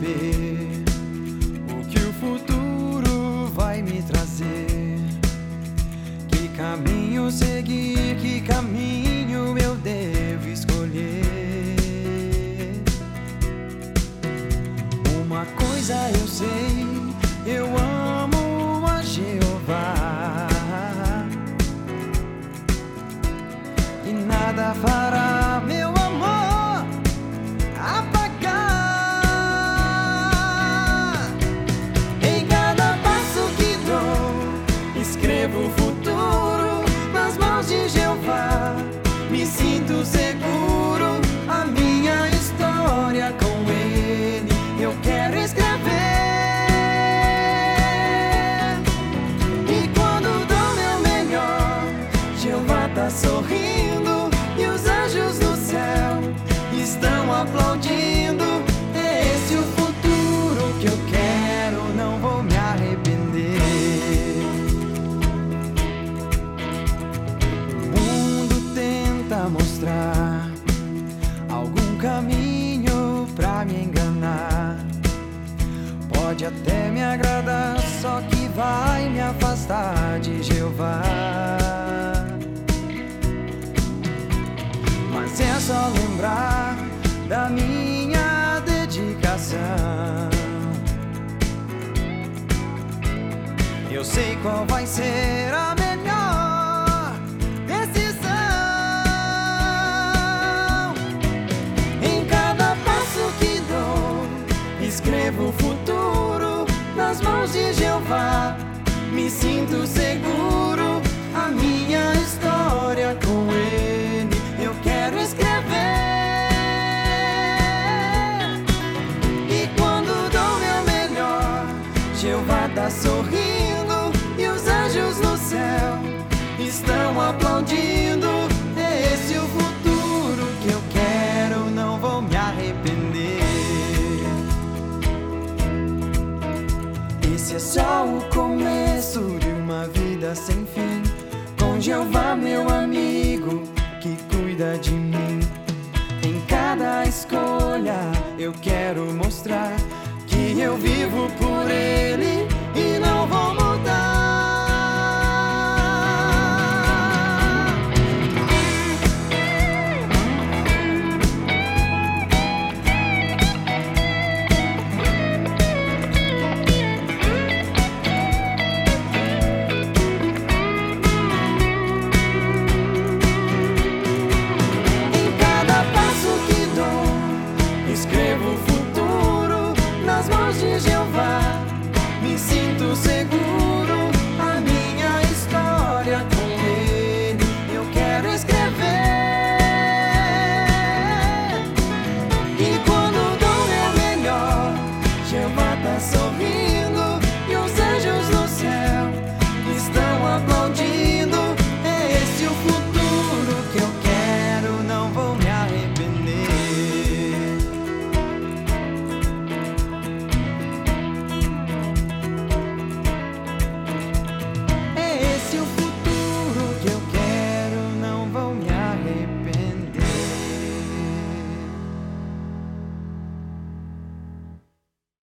saber o que o futuro vai me trazer. Que caminho seguir, que caminho eu devo escolher. Uma coisa eu sei, eu amo a Jeová, e nada fará meu amor apagar. Em cada passo que dou, escrevo o futuro nas mãos de Jeová. Me sinto seguro, a minha história com Ele eu quero escrever. E quando dou meu melhor, Jeová tá sorrindo e os anjos no céu estão aplaudindo. É esse o futuro que eu quero, não vou me arrepender. O mundo tenta mostrar algum caminho pra me enganar. Pode até me agradar, só que vai me afastar de Jeová. Mas é só lembrar da minha dedicação. Eu sei qual vai ser a melhor decisão. Em cada passo que dou, escrevo o futuro nas mãos de Jeová. Me sinto seguro, a minha história com Ele eu quero escrever. E quando dou meu melhor, Jeová tá sorrindo e os anjos no céu estão aplaudindo. É esse o futuro que eu quero, não vou me arrepender. Esse é só o começo de uma vida sem fim, com Jeová meu amigo que cuida de mim. Em cada escolha eu quero mostrar que eu vivo por Ele